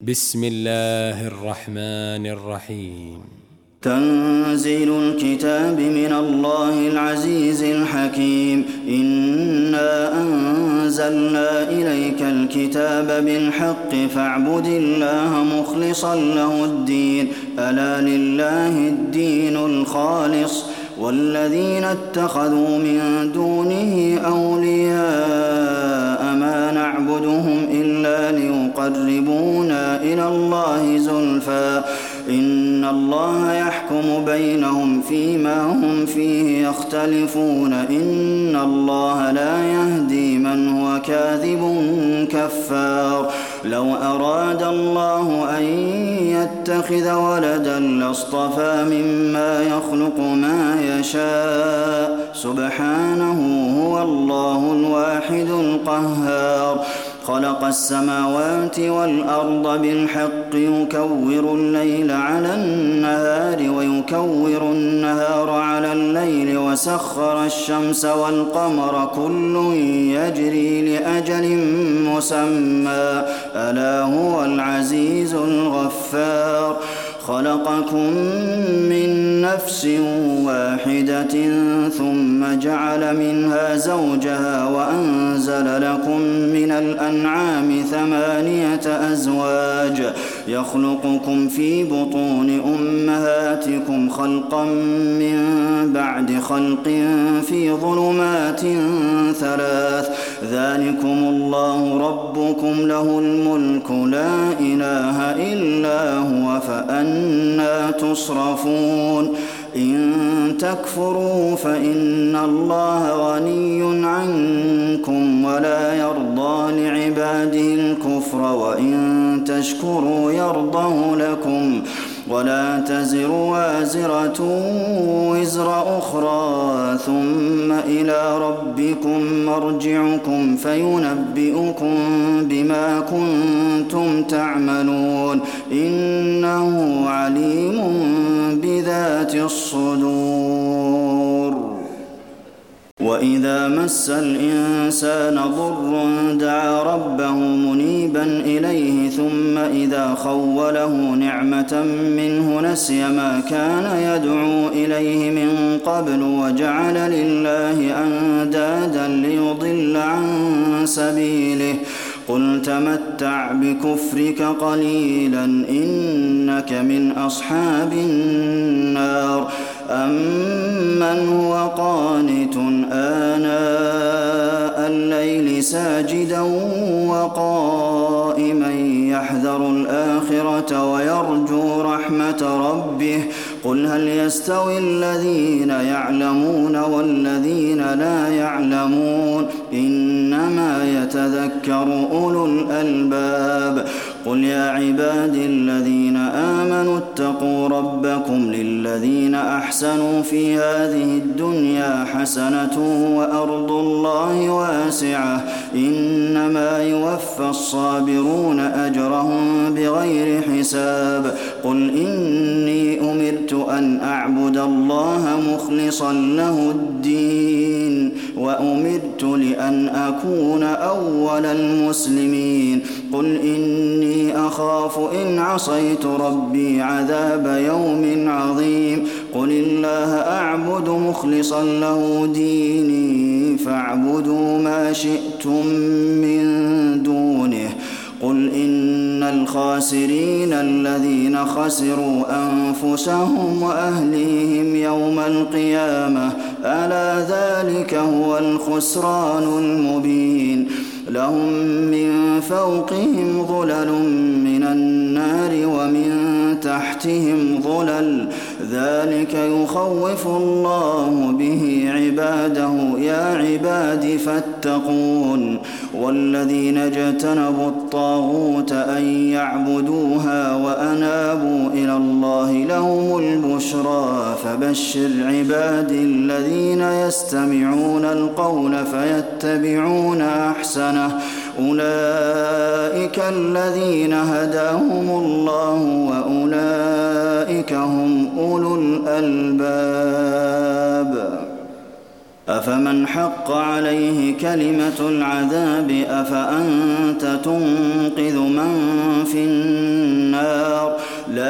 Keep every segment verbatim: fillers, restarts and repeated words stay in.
بسم الله الرحمن الرحيم. تنزيل الكتاب من الله العزيز الحكيم. إنا أنزلنا إليك الكتاب بالحق فاعبد الله مخلصا له الدين. ألا لله الدين الخالص والذين اتخذوا من دونه أولياء ما نعبدهم إلا ليقربونا إلى الله زلفى إن الله يحكم بينهم فيما هم فيه يختلفون إن الله لا يهدي من هو كاذب كفار. لو أراد الله أن يتخذ ولدا لاصطفى مما يخلق ما يشاء سبحانه هو الله الواحد القهار. خلق السماوات والأرض بالحق يكور الليل على النهار ويكور النهار على الليل وسخر الشمس والقمر كل يجري لأجل مسمى ألا هو العزيز الغفار. خلقكم من نفس واحدة ثم جعل منها زوجها وأنزل لكم من الأنعام ثمانية أزواج يخلقكم في بطون أمهاتكم خلقا من بعد خلق في ظلمات ثلاث ذلكم الله ربكم له الملك لا إله إلا هو فأنى تصرفون. إن تكفروا فإن الله غني عنكم ولا يرضى لعباده الكفر وإن تشكروا يرضه لكم ولا تزر وازرة وزر أخرى ثم إلى ربكم مرجعكم فينبئكم بما كنتم تعملون إنه عليم بذات الصدور. وإذا مس الإنسان ضر دعا ربه منيبا إليه ثم إذا خوله نعمة منه نسي ما كان يدعو إليه من قبل وجعل لله أندادا ليضل عن سبيله. قل تمتع بكفرك قليلا إنك من أصحاب النار. أمن هو قانت آناء الليل ساجدا وقائما يحذر الآخرة ويرجو رحمة ربه قل هل يستوي الذين يعلمون والذين لا يعلمون إنما يتذكر أولو الألباب. قل يا عبادي الذين آمنوا اتقوا ربكم للذين أحسنوا في هذه الدنيا حسنة وأرض الله واسعة إنما يوفى الصابرون أجرهم بغير حساب. قل إني أمرت أن أعبد الله مخلصا له الدين وأمرت لأن أكون أول المسلمين. قل إني أخاف إن عصيت ربي عذاب يوم عظيم. قل الله أعبد مخلصا له ديني فاعبدوا ما شئتم من دونه. قل إن الخاسرين الذين خسروا أنفسهم وأهليهم يوم القيامة ألا ذلك هو الخسران المبين. لهم من فوقهم ظلل من النار ومن تحتهم ظلل ذلك يخوف الله به عباده يا عباد فاتقون. والذين اجتنبوا الطاغوت أن يعبدوها وأنابوا إلى الله لهم البشرى فبشر عبادي الذين يستمعون القول فيتبعون أحسنه أولئك الذين هداهم الله وأولئك هم أولو الألباب. أفمن حق عليه كلمة العذاب أفأنت تنقذ من في النار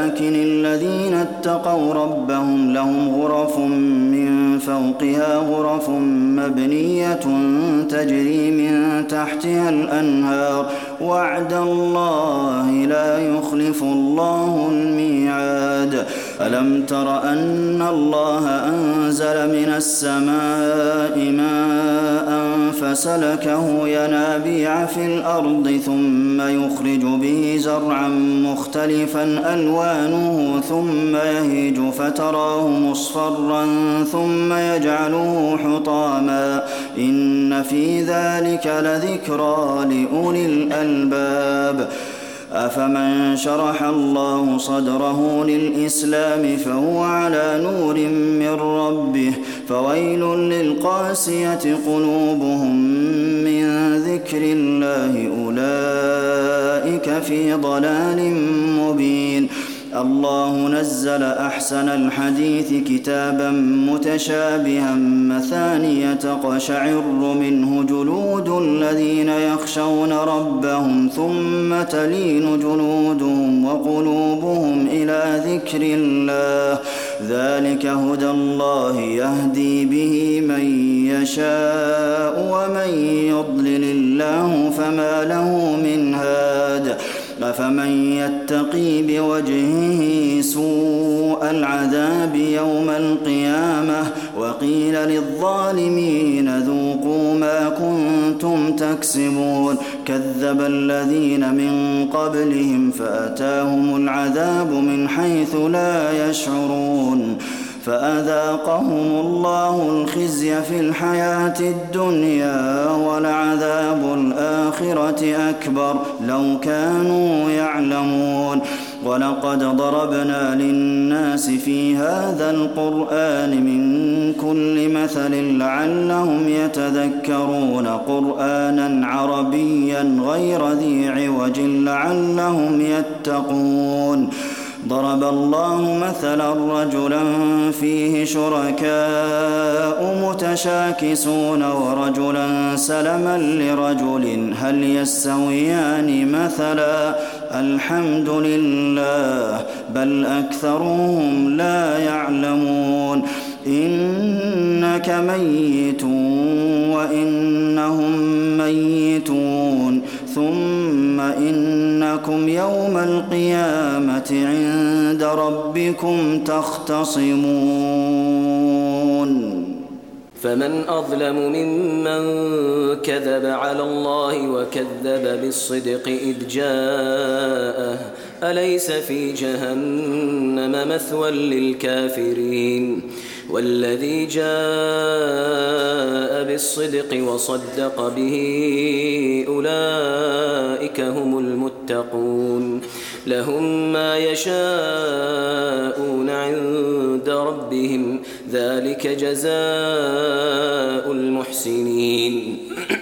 ولكن الذين اتقوا ربهم لهم غرف من فوقها غرف مبنية تجري من تحتها الأنهار وعد الله لا يخلف الله الميعاد. ألم تر أن الله أنزل من السماء ماء فسلكه ينابيع في الأرض ثم يخرج به زرعا مختلفا ألوانه ثم يهيج فتراه مصفرا ثم يجعله حطاما إن في ذلك لذكرى لأولي الألباب. أفمن شرح الله صدره للإسلام فهو على نور من ربه فويل للقاسية قلوبهم من ذكر الله أولئك في ضلال مبين. الله نزل أحسن الحديث كتابا متشابها مثانية تقشعر منه جلود الذين يخشون ربهم ثم تلين جلودهم وقلوبهم إلى ذكر الله ذلك هدى الله يهدي به من يشاء ومن يضلل الله فما له من هاد. أفمن يتقي بوجهه سوء العذاب يوم القيامة وقيل للظالمين ذوقوا ما كنتم تكسبون كذب الذين من قبلهم فأتاهم العذاب من حيث لا يشعرون فأذاقهم الله الخزي في الحياة الدنيا ولعذاب الآخرة أكبر لو كانوا يعلمون. ولقد ضربنا للناس في هذا القرآن من كل مثل لعلهم يتذكرون قرآنا عربيا غير ذي عوج لعلهم يتقون. ضرب الله مثلا رجلا فيه شركاء متشاكسون ورجلا سلما لرجل هل يستويان مثلا الحمد لله بل أكثرهم لا يعلمون. إنك ميت وإنهم ميتون ثم إنكم يوم القيامة عند ربكم تختصمون. فمن أظلم ممن كذب على الله وكذب بالصدق إذ جاءه أليس في جهنم مثوى للكافرين والذي جاء بالصدق وصدق به أولئك هم المتقون لهم ما يشاءون عند ربهم ذلك جزاء المحسنين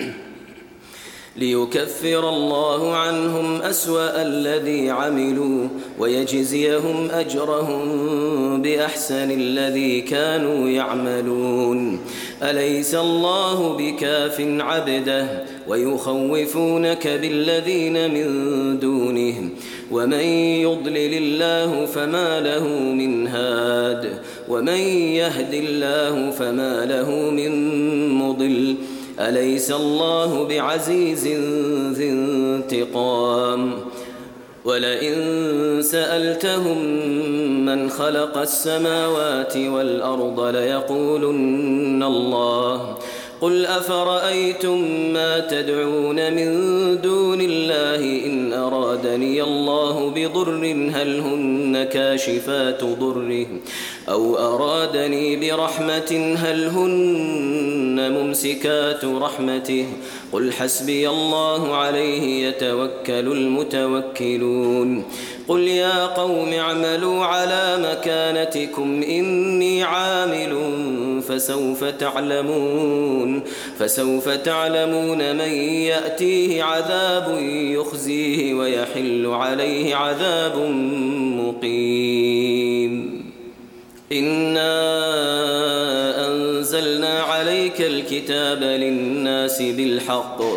ليكفر الله عنهم أسوأ الذي عملوا ويجزيهم أجرهم بأحسن الذي كانوا يعملون. أليس الله بكاف عبده ويخوفونك بالذين من دونه ومن يضلل الله فما له من هاد ومن يهد الله فما له من مضل. أليس الله بعزيز ذي انتقام ولئن سألتهم من خلق السماوات والأرض ليقولن الله قل أفرأيتم ما تدعون من دون الله إن أرادني الله بضر هل هن كاشفات ضره أو أرادني برحمة هل هن ممسكات رحمته قل حسبي الله عليه يتوكل المتوكلون. قل يا قوم اعملوا على مكانتكم إني عامل فسوف تعلمون فسوف تعلمون من يأتيه عذاب يخزيه ويحل عليه عذاب مقيم. إنا أنزلنا عليك الكتاب للناس بالحق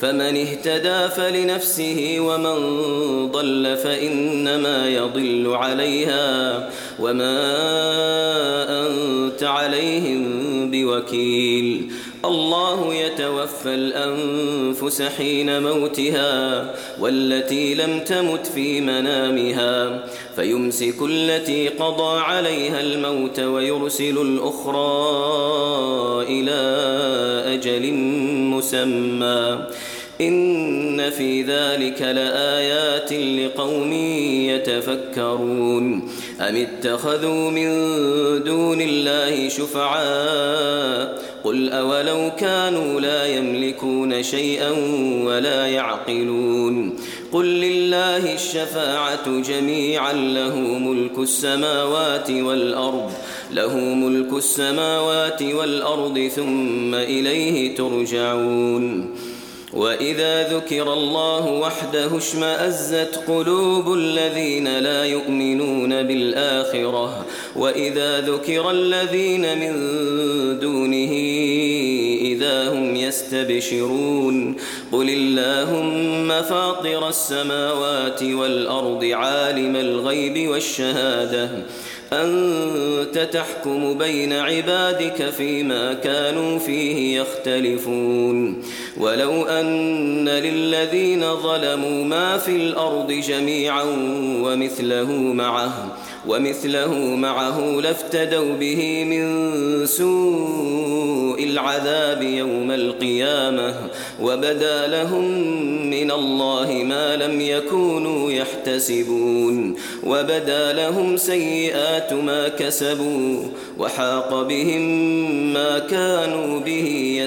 فمن اهتدى فلنفسه ومن ضل فإنما يضل عليها وما أنت عليهم بوكيل. الله يتوفى الأنفس حين موتها والتي لم تمت في منامها فيمسك التي قضى عليها الموت ويرسل الأخرى إلى أجل مسمى إن في ذلك لآيات لقوم يتفكرون. أم اتخذوا من دون الله شفعاء قل أولو كانوا لا يملكون شيئا ولا يعقلون قل لله الشفاعة جميعا له ملك السماوات والأرض له ملك السماوات والأرض ثم إليه ترجعون. وإذا ذكر الله وحده اشمأزت قلوب الذين لا يؤمنون بالآخرة وإذا ذكر الذين من دونه إذا هم يستبشرون قل اللهم فاطر السماوات والأرض عالم الغيب والشهادة أنت تحكم بين عبادك فيما كانوا فيه يختلفون ولو أن للذين ظلموا ما في الأرض جميعا ومثله معه ومثله معه لافتدوا به من سوء العذاب يوم القيامة وبدا لهم من الله ما لم يكونوا يحتسبون وبدا لهم سيئات ما كسبوا وحاق بهم ما كانوا به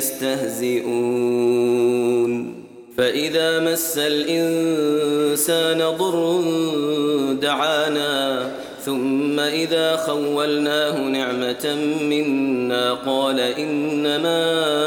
يستهزئون. فإذا مس الإنسان ضر دعانا ثم إذا خولناه نعمة منا قال إنما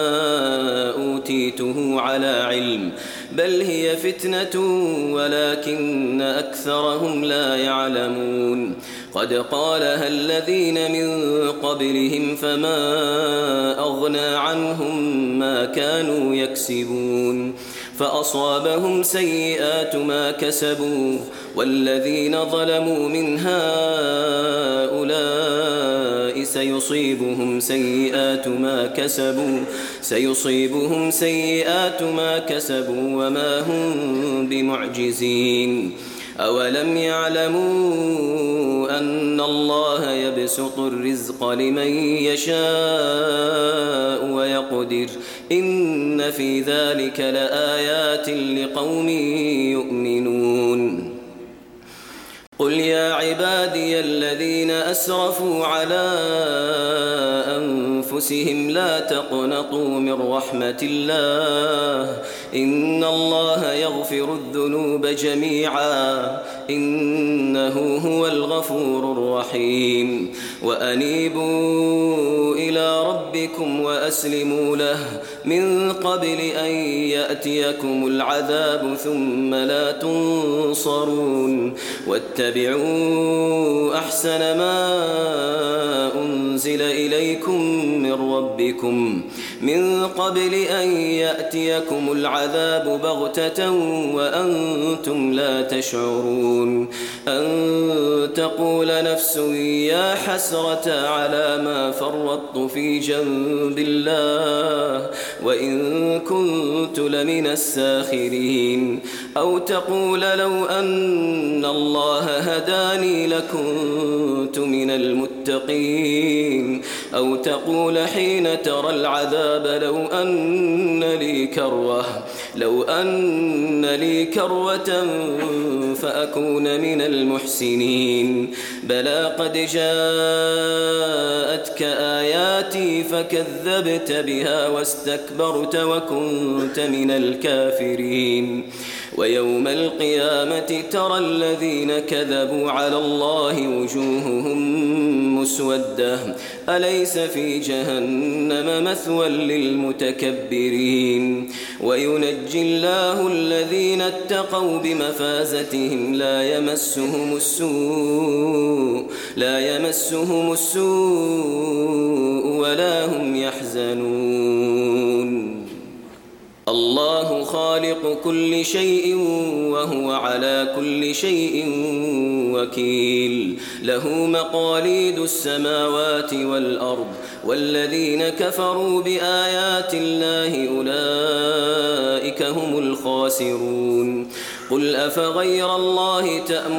أوتيته على علم بل هي فتنة ولكن أكثرهم لا يعلمون. قد قالها الذين من قبلهم فما أغنى عنهم ما كانوا يكسبون فأصابهم سيئات ما كسبوا والذين ظلموا من هؤلاء سيصيبهم سيئات ما كسبوا سيصيبهم سيئات ما كسبوا وما هم بمعجزين. أولم يعلموا أن الله يبسط الرزق لمن يشاء ويقدر إن في ذلك لآيات لقوم يؤمنون. قل يا عبادي الذين أسرفوا على أنفسهم لا تقنطوا من رحمة الله إن الله يغفر الذنوب جميعا إنه هو الغفور الرحيم. وأنيبوا إلى ربكم وأسلموا له من قبل أن يأتيكم العذاب ثم لا تنصرون واتبعوا أحسن ما أنزل إليكم من ربكم من قبل أن يأتيكم العذاب بغتة وأنتم لا تشعرون أن تقول نفس يا حسرة على ما فرطت في جنب الله وإن كنت لمن الساخرين أو تقول لو أن الله هداني لكنت من المتقين أو تقول حين ترى العذاب لو أن لي كروة لو أن لي كروة فأكون من المحسنين بلى قد جاءتك آياتي فكذبت بها واستكبرت وكنت من الكافرين ويوم القيامة ترى الذين كذبوا على الله وجوههم مسودة أليس في جهنم مثوى للمتكبرين وينجي الله الذين اتقوا بمفازتهم لا يمسهم السوء لا يمسهم السوء ولا هم يحزنون. الله خالق كل شيء وهو على كل شيء وكيل له مقاليد السماوات والأرض والذين كفروا بآيات الله أولئك هم الخاسرون قل أفغير الله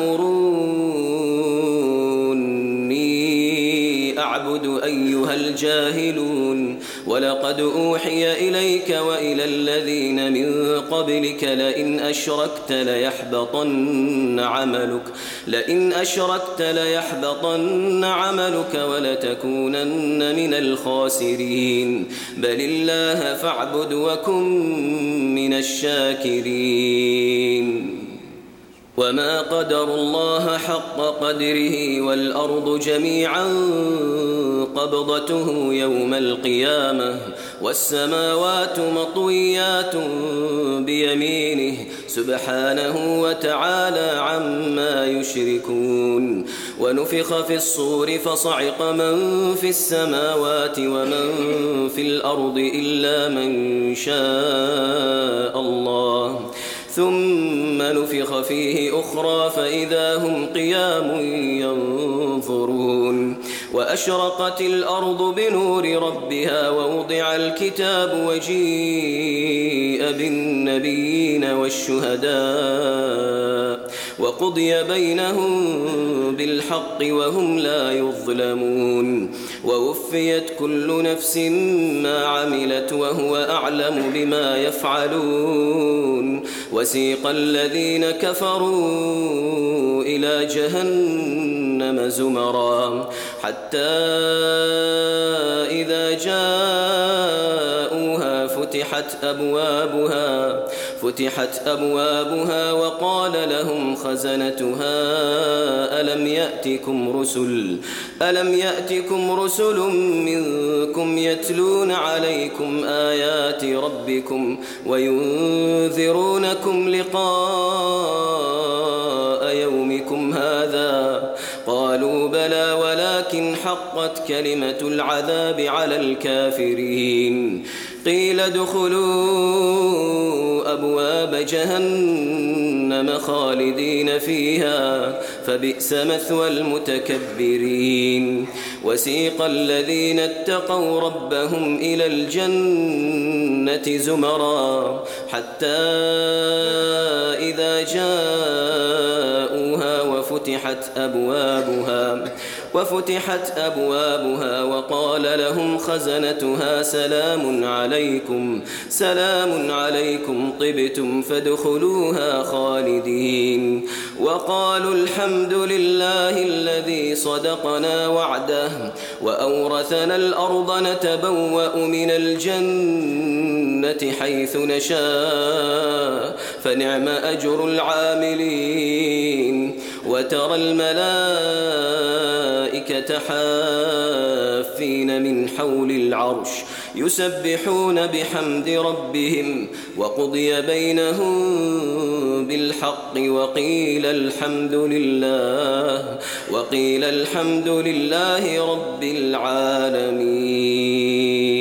تأمروني أعبد أيها الجاهلون ولقد أوحي إليك وإلى الذين من قبلك لئن أشركت ليحبطن عملك لئن أشركت ليحبطن عملك ولتكونن من الخاسرين بل الله فاعبد وكن من الشاكرين وما قدروا الله حق قدره والأرض جميعا قبضته يوم القيامة والسماوات مطويات بيمينه سبحانه وتعالى عما يشركون ونفخ في الصور فصعق من في السماوات ومن في الأرض إلا من شاء الله ثم نفخ فيه أخرى فإذا هم قيام ينظرون وأشرقت الأرض بنور ربها ووضع الكتاب وجيء بالنبيين والشهداء وقضي بينهم بالحق وهم لا يظلمون ووفيت كل نفس ما عملت وهو أعلم بما يفعلون وسيق الذين كفروا إلى جهنم زمرا حتى إذا جاءوها فتحت أبوابها فتحت أبوابها وقال لهم خزنتها ألم يأتكم رسل ألم يأتكم رسل منكم يتلون عليكم آيات ربكم وينذرونكم لقاء يومكم هذا قالوا بلى ولكن حقت كلمة العذاب على الكافرين قيل ادخلوا أبواب جهنم خالدين فيها فبئس مثوى المتكبرين وسيق الذين اتقوا ربهم إلى الجنة زمرا حتى إذا جاءوها وفتحت أبوابها وفتحت أبوابها وقال لهم خزنتها سلام عليكم سلام عليكم طبتم فادخلوها خالدين وقالوا الحمد لله الذي صدقنا وعده وأورثنا الأرض نتبوأ من الجنة حيث نشاء فنعم أجر العاملين وترى الملائكة حافين من حول العرش يسبحون بحمد ربهم وقضي بينهم بالحق وقيل الحمد لله وقيل الحمد لله رب العالمين.